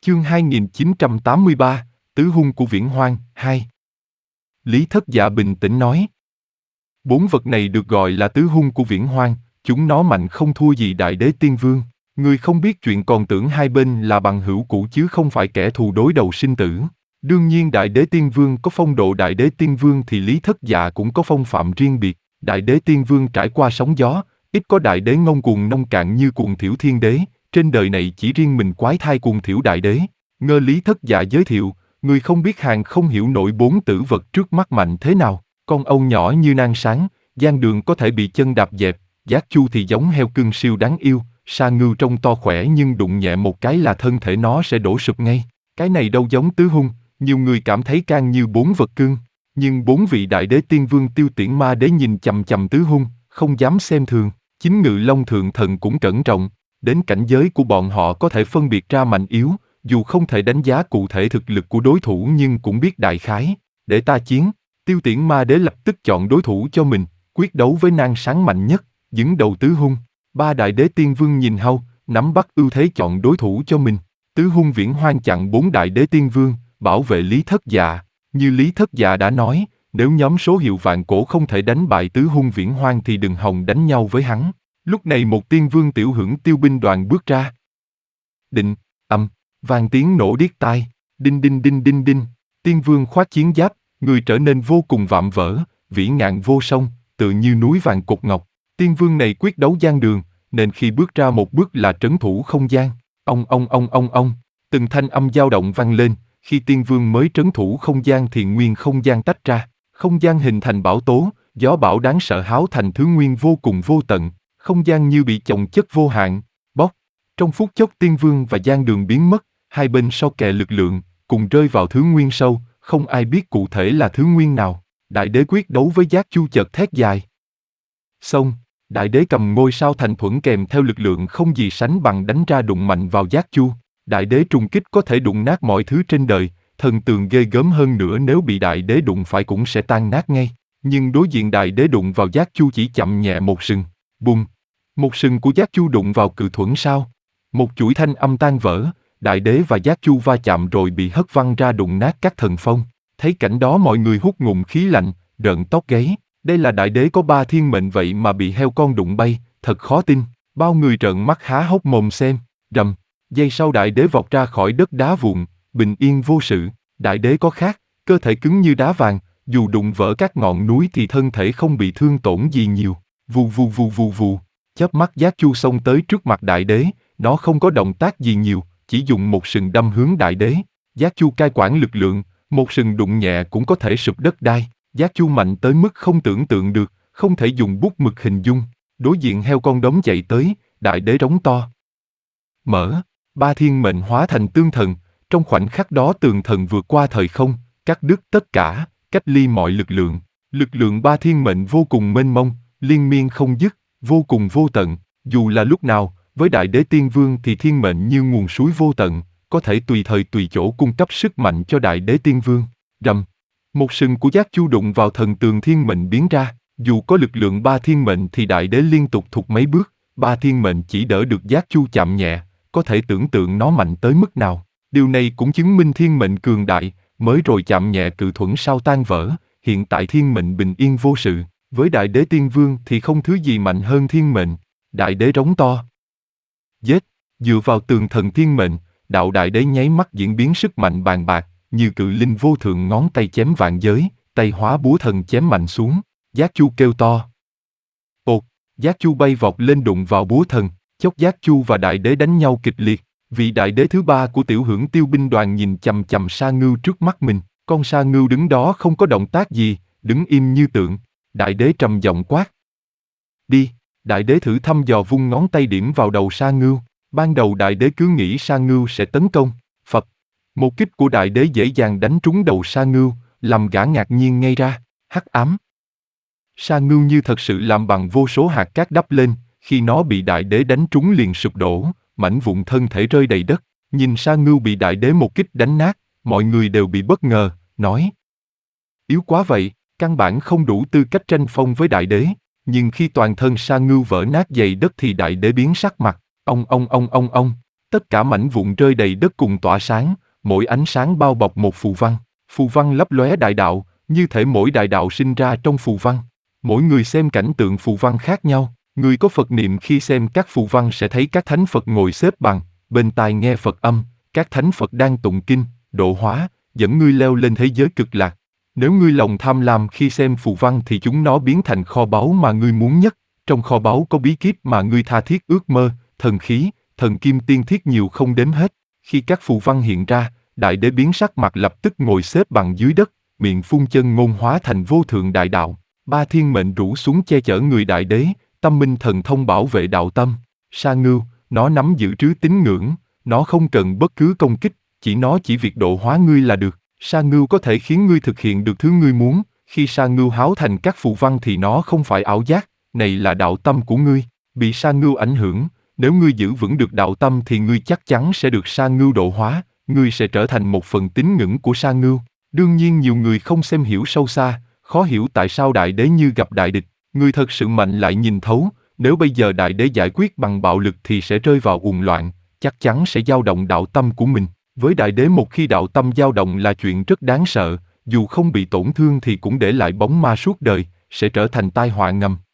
Chương 2983, Tứ hung của Viễn Hoang, 2. Lý Thất Dạ bình tĩnh nói. Bốn vật này được gọi là tứ hung của Viễn Hoang, chúng nó mạnh không thua gì Đại Đế Tiên Vương. Người không biết chuyện còn tưởng hai bên là bằng hữu cũ chứ không phải kẻ thù đối đầu sinh tử. Đương nhiên Đại Đế Tiên Vương có phong độ Đại Đế Tiên Vương thì Lý Thất Dạ cũng có phong phạm riêng biệt. Đại Đế Tiên Vương trải qua sóng gió, ít có Đại Đế ngông cuồng nông cạn như Cuồng Thiểu Thiên Đế. Trên đời này chỉ riêng mình quái thai Cuồng Thiểu Đại Đế. Ngơ Lý Thất Dạ giới thiệu, người không biết hàng không hiểu nổi bốn tử vật trước mắt mạnh thế nào. Con âu nhỏ như nang sáng, Giang Đường có thể bị chân đạp dẹp, Giác Chu thì giống heo cưng siêu đáng yêu, Sa Ngưu trông to khỏe nhưng đụng nhẹ một cái là thân thể nó sẽ đổ sụp ngay. Cái này đâu giống tứ hung, nhiều người cảm thấy can như bốn vật cưng. Nhưng bốn vị Đại Đế Tiên Vương Tiêu Tiễn Ma Đế nhìn chằm chằm tứ hung, không dám xem thường. Chính Ngự Long Thượng Thần cũng cẩn trọng, đến cảnh giới của bọn họ có thể phân biệt ra mạnh yếu, dù không thể đánh giá cụ thể thực lực của đối thủ nhưng cũng biết đại khái. Để ta chiến. Tiêu Tiễn Ma Đế lập tức chọn đối thủ cho mình, quyết đấu với nang sáng mạnh nhất, đứng đầu tứ hung. Ba Đại Đế Tiên Vương nhìn nhau, nắm bắt ưu thế chọn đối thủ cho mình. Tứ hung Viễn Hoang chặn bốn Đại Đế Tiên Vương, bảo vệ Lý Thất Dạ. Như Lý Thất Dạ đã nói, nếu nhóm số hiệu vạn cổ không thể đánh bại tứ hung Viễn Hoang thì đừng hòng đánh nhau với hắn. Lúc này một tiên vương tiểu hưởng tiêu binh đoàn bước ra. Định, vang tiếng nổ điếc tai, đinh đinh đinh đinh đinh. Tiên vương khoác chiến giáp, người trở nên vô cùng vạm vỡ, vĩ ngạn vô song, tự như núi vàng cột ngọc. Tiên vương này quyết đấu Giang Đường, nên khi bước ra một bước là trấn thủ không gian. Ông. Từng thanh âm dao động vang lên, khi tiên vương mới trấn thủ không gian thì nguyên không gian tách ra. Không gian hình thành bão tố, gió bão đáng sợ háo thành thứ nguyên vô cùng vô tận. Không gian như bị chồng chất vô hạn, bóc. Trong phút chốc tiên vương và Giang Đường biến mất, hai bên so kè lực lượng, cùng rơi vào thứ nguyên sâu, không ai biết cụ thể là thứ nguyên nào. Đại Đế quyết đấu với Giác Chu chợt thét dài. Xong, Đại Đế cầm ngôi sao thành thuẫn kèm theo lực lượng không gì sánh bằng đánh ra đụng mạnh vào Giác Chu. Đại Đế trùng kích có thể đụng nát mọi thứ trên đời, thần tường ghê gớm hơn nữa nếu bị Đại Đế đụng phải cũng sẽ tan nát ngay. Nhưng đối diện Đại Đế đụng vào Giác Chu chỉ chậm nhẹ một sừng, bùng. Một sừng của Giác Chu đụng vào cự thuẫn sao. Một chuỗi thanh âm tan vỡ, Đại Đế và Giác Chu va chạm rồi bị hất văng ra đụng nát các thần phong. Thấy cảnh đó mọi người hút ngụm khí lạnh, rợn tóc gáy. Đây là Đại Đế có 3 thiên mệnh vậy mà bị heo con đụng bay, thật khó tin. Bao người trợn mắt há hốc mồm xem. Rầm, giây sau Đại Đế vọt ra khỏi đất đá vụn, bình yên vô sự. Đại Đế có khác, cơ thể cứng như đá vàng, dù đụng vỡ các ngọn núi thì thân thể không bị thương tổn gì nhiều. Vù. Chớp mắt Giác Chu xông tới trước mặt Đại Đế, nó không có động tác gì nhiều, chỉ dùng một sừng đâm hướng Đại Đế. Giác Chu cai quản lực lượng, một sừng đụng nhẹ cũng có thể sụp đất đai. Giác Chu mạnh tới mức không tưởng tượng được, không thể dùng bút mực hình dung. Đối diện heo con đống chạy tới, Đại Đế rống to. Mở, 3 thiên mệnh hóa thành tương thần, trong khoảnh khắc đó tường thần vượt qua thời không, cắt đứt tất cả, cách ly mọi lực lượng. Lực lượng 3 thiên mệnh vô cùng mênh mông, liên miên không dứt, vô cùng vô tận. Dù là lúc nào, với Đại Đế Tiên Vương thì thiên mệnh như nguồn suối vô tận, có thể tùy thời tùy chỗ cung cấp sức mạnh cho Đại Đế Tiên Vương. Rầm, một sừng của Giác Chu đụng vào thần tường thiên mệnh biến ra. Dù có lực lượng 3 thiên mệnh thì Đại Đế liên tục thụt mấy bước, 3 thiên mệnh chỉ đỡ được Giác Chu chạm nhẹ, có thể tưởng tượng nó mạnh tới mức nào. Điều này cũng chứng minh thiên mệnh cường đại, mới rồi chạm nhẹ cự thuẫn sao tan vỡ, hiện tại thiên mệnh bình yên vô sự. Với Đại Đế Tiên Vương thì không thứ gì mạnh hơn thiên mệnh. Đại Đế rống to. Giết, dựa vào tường thần thiên mệnh, đạo Đại Đế nháy mắt diễn biến sức mạnh bàn bạc, như cự linh vô thượng ngón tay chém vạn giới, tay hóa búa thần chém mạnh xuống. Giác Chu kêu to. Ột, Giác Chu bay vọt lên đụng vào búa thần, chốc Giác Chu và Đại Đế đánh nhau kịch liệt. Vị Đại Đế thứ 3 của tiểu hưởng tiêu binh đoàn nhìn chằm chằm Sa Ngưu trước mắt mình, con Sa Ngưu đứng đó không có động tác gì, đứng im như tượng. Đại Đế trầm giọng quát. Đi. Đại Đế thử thăm dò vung ngón tay điểm vào đầu Sa Ngưu. Ban đầu Đại Đế cứ nghĩ Sa Ngưu sẽ tấn công. Phập. Một kích của Đại Đế dễ dàng đánh trúng đầu Sa Ngưu, làm gã ngạc nhiên ngay ra. Hắc ám. Sa Ngưu như thật sự làm bằng vô số hạt cát đắp lên, khi nó bị Đại Đế đánh trúng liền sụp đổ, mảnh vụn thân thể rơi đầy đất. Nhìn Sa Ngưu bị Đại Đế một kích đánh nát, mọi người đều bị bất ngờ, nói. Yếu quá vậy, căn bản không đủ tư cách tranh phong với Đại Đế. Nhưng khi toàn thân Sa Ngưu vỡ nát dày đất thì Đại Đế biến sắc mặt. Ông. Tất cả mảnh vụn rơi đầy đất cùng tỏa sáng, mỗi ánh sáng bao bọc một phù văn. Phù văn lấp lóe đại đạo, như thể mỗi đại đạo sinh ra trong phù văn. Mỗi người xem cảnh tượng phù văn khác nhau. Người có Phật niệm khi xem các phù văn sẽ thấy các thánh Phật ngồi xếp bằng, bên tai nghe Phật âm, các thánh Phật đang tụng kinh, độ hóa, dẫn ngươi leo lên thế giới cực lạc. Nếu ngươi lòng tham lam khi xem phù văn thì chúng nó biến thành kho báu mà ngươi muốn nhất. Trong kho báu có bí kíp mà ngươi tha thiết ước mơ, thần khí, thần kim tiên thiết nhiều không đếm hết. Khi các phù văn hiện ra, đại đế biến sắc mặt lập tức ngồi xếp bằng dưới đất, miệng phun chân ngôn hóa thành vô thượng đại đạo. Ba thiên mệnh rủ xuống che chở người đại đế, tâm minh thần thông bảo vệ đạo tâm. Sa Ngưu, nó nắm giữ trứ tín ngưỡng, nó không cần bất cứ công kích, nó chỉ việc độ hóa ngươi là được. Sa Ngưu có thể khiến ngươi thực hiện được thứ ngươi muốn. Khi Sa Ngưu háo thành các phù văn thì nó không phải ảo giác, này là đạo tâm của ngươi. Bị Sa Ngưu ảnh hưởng, nếu ngươi giữ vững được đạo tâm thì ngươi chắc chắn sẽ được Sa Ngưu độ hóa, ngươi sẽ trở thành một phần tín ngưỡng của Sa Ngưu. Đương nhiên nhiều người không xem hiểu sâu xa, khó hiểu tại sao đại đế như gặp đại địch. Người thật sự mạnh lại nhìn thấu, nếu bây giờ đại đế giải quyết bằng bạo lực thì sẽ rơi vào uổng loạn, chắc chắn sẽ dao động đạo tâm của mình. Với đại đế một khi đạo tâm dao động là chuyện rất đáng sợ, dù không bị tổn thương thì cũng để lại bóng ma suốt đời, sẽ trở thành tai họa ngầm.